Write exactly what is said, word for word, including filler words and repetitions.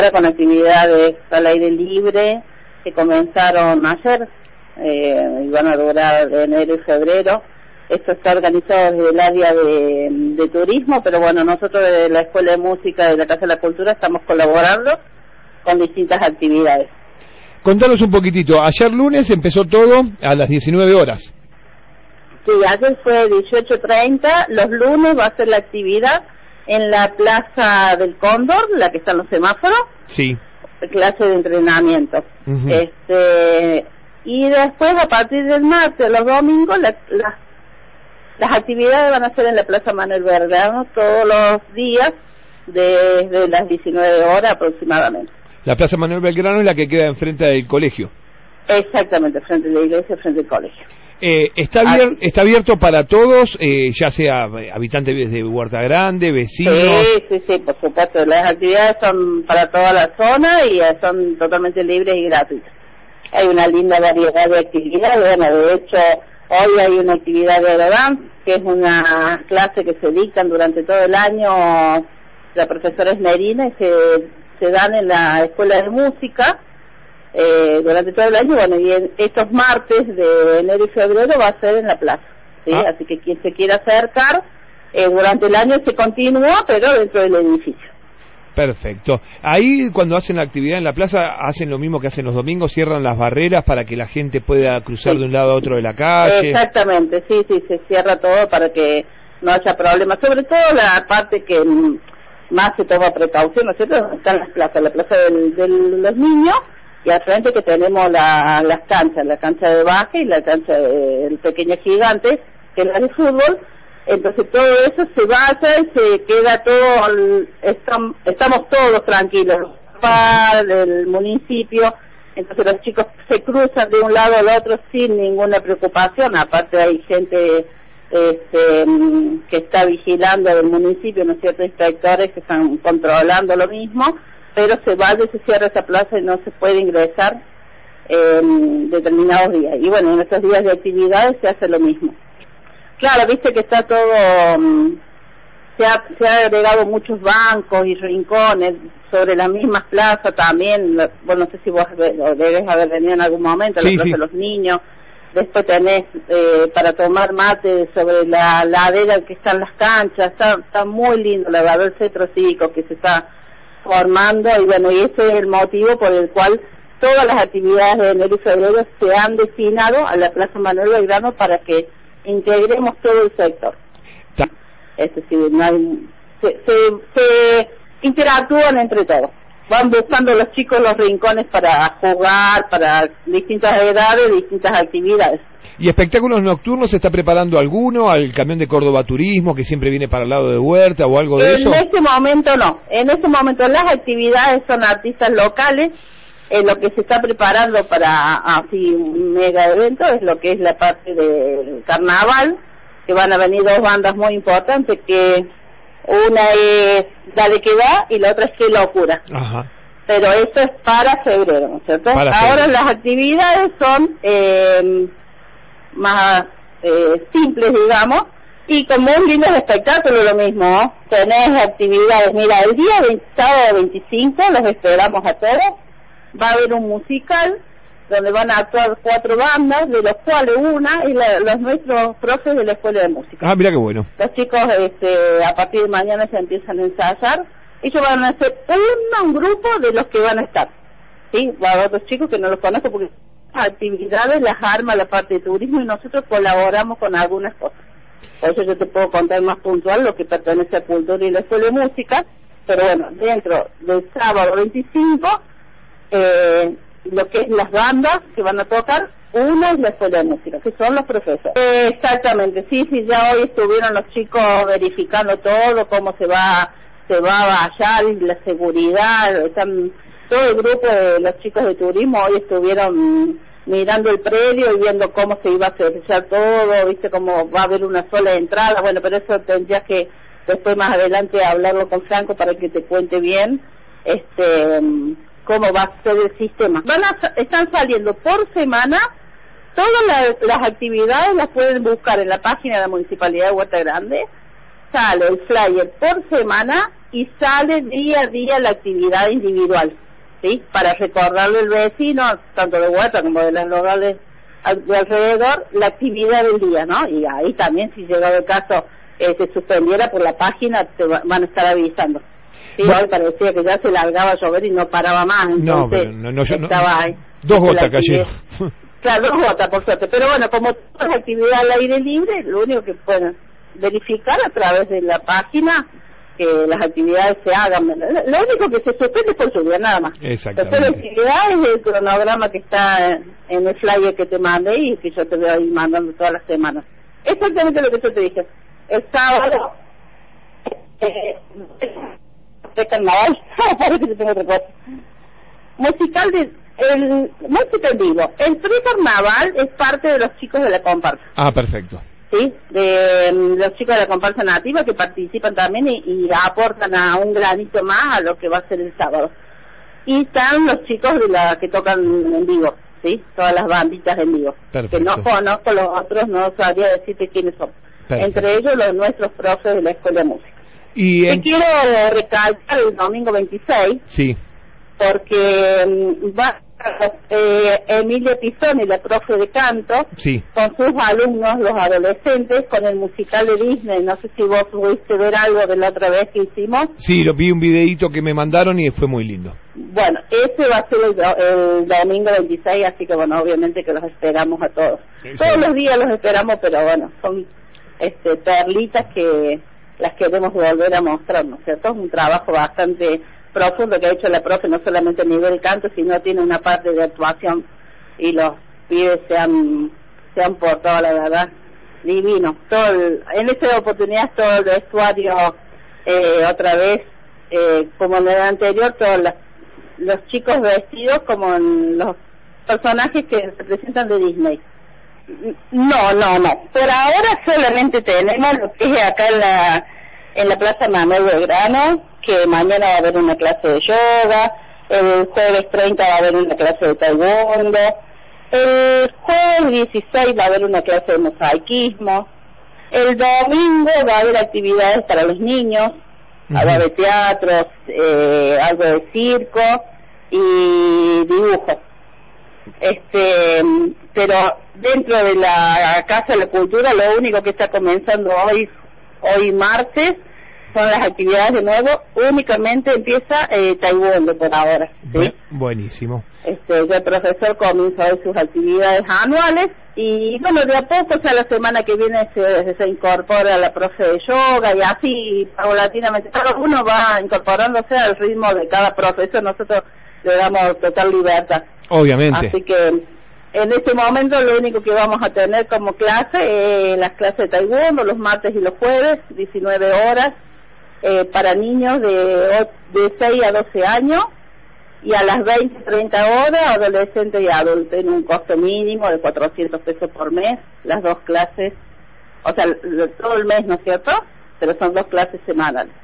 con actividades al aire libre que comenzaron ayer eh, y van a durar de enero y febrero. Esto está organizado desde el área de, de turismo, pero bueno, nosotros desde la Escuela de Música de la Casa de la Cultura estamos colaborando con distintas actividades. Contanos un poquitito, ayer lunes empezó todo a las diecinueve horas. Sí, ayer fue dieciocho treinta, los lunes va a ser la actividad en la Plaza del Cóndor, la que están los semáforos. Sí. Clase de entrenamiento. Uh-huh. Este y después a partir del martes, los domingos, la, la, las actividades van a ser en la Plaza Manuel Belgrano todos los días desde las diecinueve horas aproximadamente. La Plaza Manuel Belgrano es la que queda enfrente del colegio. Exactamente, frente a la iglesia, frente al colegio. Eh, está, abier está abierto para todos, eh, ya sea habitantes de Huerta Grande, vecinos. Sí, sí, sí, por supuesto. Las actividades son para toda la zona y son totalmente libres y gratuitas. Hay una linda variedad de actividades. Bueno, de hecho, hoy hay una actividad de aerodance, que es una clase que se dictan durante todo el año. La profesora es Merina y se, se dan en la Escuela de Música. Eh, durante todo el año, bueno, y en estos martes de enero y febrero va a ser en la plaza, ¿sí? Ah. Así que quien se quiera acercar, eh, durante el año se continúa, pero dentro del edificio. Perfecto. Ahí cuando hacen la actividad en la plaza, hacen lo mismo que hacen los domingos, cierran las barreras para que la gente pueda cruzar sí. de un lado a otro de la calle. Exactamente, sí, sí, se cierra todo para que no haya problemas, sobre todo la parte que más se toma precaución, ¿no es cierto? Están las plazas, la plaza del, de los niños, y al frente que tenemos la, las canchas, la cancha de básquet y la cancha del pequeño gigante, que es la de fútbol. Entonces todo eso se vaya y se queda todo, estamos, estamos todos tranquilos, para el municipio, entonces los chicos se cruzan de un lado al otro sin ninguna preocupación. Aparte hay gente este, que está vigilando del municipio, ¿no es cierto?, inspectores que están controlando lo mismo, pero se vaya y se cierra esa plaza y no se puede ingresar en determinados días. Y bueno, en estos días de actividades se hace lo mismo. Claro, viste que está todo, um, se ha, se ha agregado muchos bancos y rincones sobre las mismas plazas también. Bueno, no sé si vos debes haber venido en algún momento a la sí, plaza sí. de los niños. Después tenés eh, para tomar mate sobre la ladera que están las canchas. Está, está muy lindo, la verdad, el centro cívico que se está formando, y bueno, y ese es el motivo por el cual todas las actividades de enero y febrero se han destinado a la Plaza Manuel Belgrano para que integremos todo el sector. Es decir, no hay, se, se, se interactúan entre todos, van buscando los chicos los rincones para jugar, para distintas edades, distintas actividades. ¿Y espectáculos nocturnos se está preparando alguno, al camión de Córdoba Turismo que siempre viene para el lado de Huerta o algo de en eso? En este momento no, en este momento las actividades son artistas locales. Eh, lo que se está preparando para así un mega evento es lo que es la parte del carnaval, que van a venir dos bandas muy importantes, que una es Dale que da y la otra es Qué locura. Ajá. Pero eso es para febrero, ¿no es cierto? Para Ahora febrero. Las actividades son eh, más eh, simples, digamos, y como un lindo espectáculo lo mismo, ¿no? Tenés actividades, mira, el día veinte, sábado veinticinco los esperamos a todos. Va a haber un musical donde van a actuar cuatro bandas, de los cuales una y la, los nuestros profes de la Escuela de Música. Ah, mira qué bueno. Los chicos este, a partir de mañana se empiezan a ensayar. Ellos van a ser un, un grupo de los que van a estar. Sí, va a haber otros chicos que no los conozco porque actividades las arma la parte de turismo y nosotros colaboramos con algunas cosas. Por eso yo te puedo contar más puntual lo que pertenece a Cultura y la Escuela de Música, pero bueno, dentro del sábado veinticinco, Eh, lo que es las bandas que van a tocar, una es la Escuela de Música, que son los profesores. Eh, exactamente, sí, sí, ya hoy estuvieron los chicos verificando todo, cómo se va se va a vallar, la seguridad, están todo el grupo de los chicos de turismo hoy estuvieron mirando el predio y viendo cómo se iba a hacer todo, viste cómo va a haber una sola entrada. Bueno, pero eso tendrías que después más adelante hablarlo con Franco para que te cuente bien este cómo va a ser el sistema. Van a, están saliendo por semana, todas la, las actividades las pueden buscar en la página de la Municipalidad de Huerta Grande, sale el flyer por semana y sale día a día la actividad individual, ¿sí? Para recordarle al vecino, tanto de Huerta como de los locales de alrededor, la actividad del día, ¿no? Y ahí también, si llegado el caso, eh, se suspendiera por la página, te va, van a estar avisando. Sí, bueno, hoy parecía que ya se largaba a llover y no paraba más, entonces no, pero no, no, yo estaba no, ahí. Dos gotas cayeron. Claro, dos gotas, por suerte. Pero bueno, como toda la actividad al aire libre, lo único que pueden verificar a través de la página que las actividades se hagan. Lo único que se suspende es por lluvia, nada más. Exactamente. La actividad es el cronograma que está en el flyer que te mandé y que yo te voy a ir mandando todas las semanas. Exactamente lo que yo te dije. El sábado, eh, de carnaval, parece que tengo otra cosa. Musical de, el, música en vivo. El pre-carnaval es parte de los chicos de la comparsa. Ah, perfecto. Sí, de um, los chicos de la comparsa nativa que participan también y, y aportan a un granito más a lo que va a ser el sábado. Y están los chicos de la que tocan en vivo, sí, todas las banditas en vivo. Perfecto. Que no conozco los otros, no sabría decirte quiénes son. Perfecto. Entre ellos los nuestros profes de la Escuela de Música. Y en... Te quiero recalcar el domingo veintiséis. Sí. Porque um, va eh, Emilia Pisoni, la profe de canto, sí, con sus alumnos, los adolescentes, con el musical de Disney. No sé si vos pudiste ver algo de la otra vez que hicimos. Sí, lo vi un videíto que me mandaron y fue muy lindo. Bueno, ese va a ser el, el domingo veintiséis, así que bueno, obviamente que los esperamos a todos. Sí, todos sí. Los días los esperamos, pero bueno, son este, perlitas que las queremos volver a mostrar, ¿no es cierto? Es un trabajo bastante profundo que ha hecho la profe, no solamente a nivel canto, sino tiene una parte de actuación, y los pibes se han, se han portado, la verdad, divino. Todo el, en esta oportunidad todo el vestuario, eh, otra vez, eh, como en el anterior, todos los, los chicos vestidos como en los personajes que se presentan de Disney. No, no, no. Por ahora solamente tenemos lo que es acá en la, en la Plaza Manuel Belgrano, que mañana va a haber una clase de yoga, el jueves treinta va a haber una clase de taekwondo, el jueves dieciséis va a haber una clase de mosaicismo, el domingo va a haber actividades para los niños, uh-huh. Algo de teatro, eh, algo de circo y dibujo. Este, pero dentro de la Casa de la Cultura lo único que está comenzando hoy, hoy martes, son las actividades de nuevo. Únicamente empieza eh, taekwondo por ahora, ¿sí? Buenísimo. Este, el profesor comienza hoy sus actividades anuales y bueno, de a poco, o sea, la semana que viene se, se incorpora la profe de yoga y así paulatinamente cada uno va incorporándose al ritmo de cada profesor. Nosotros le damos total libertad. Obviamente. Así que en este momento lo único que vamos a tener como clase es las clases de taekwondo los martes y los jueves, diecinueve horas, eh, para niños de, de seis a doce años, y a las veinte, treinta horas adolescentes y adultos, en un costo mínimo de cuatrocientos pesos por mes, las dos clases, o sea, todo el mes, ¿no es cierto? Pero son dos clases semanales.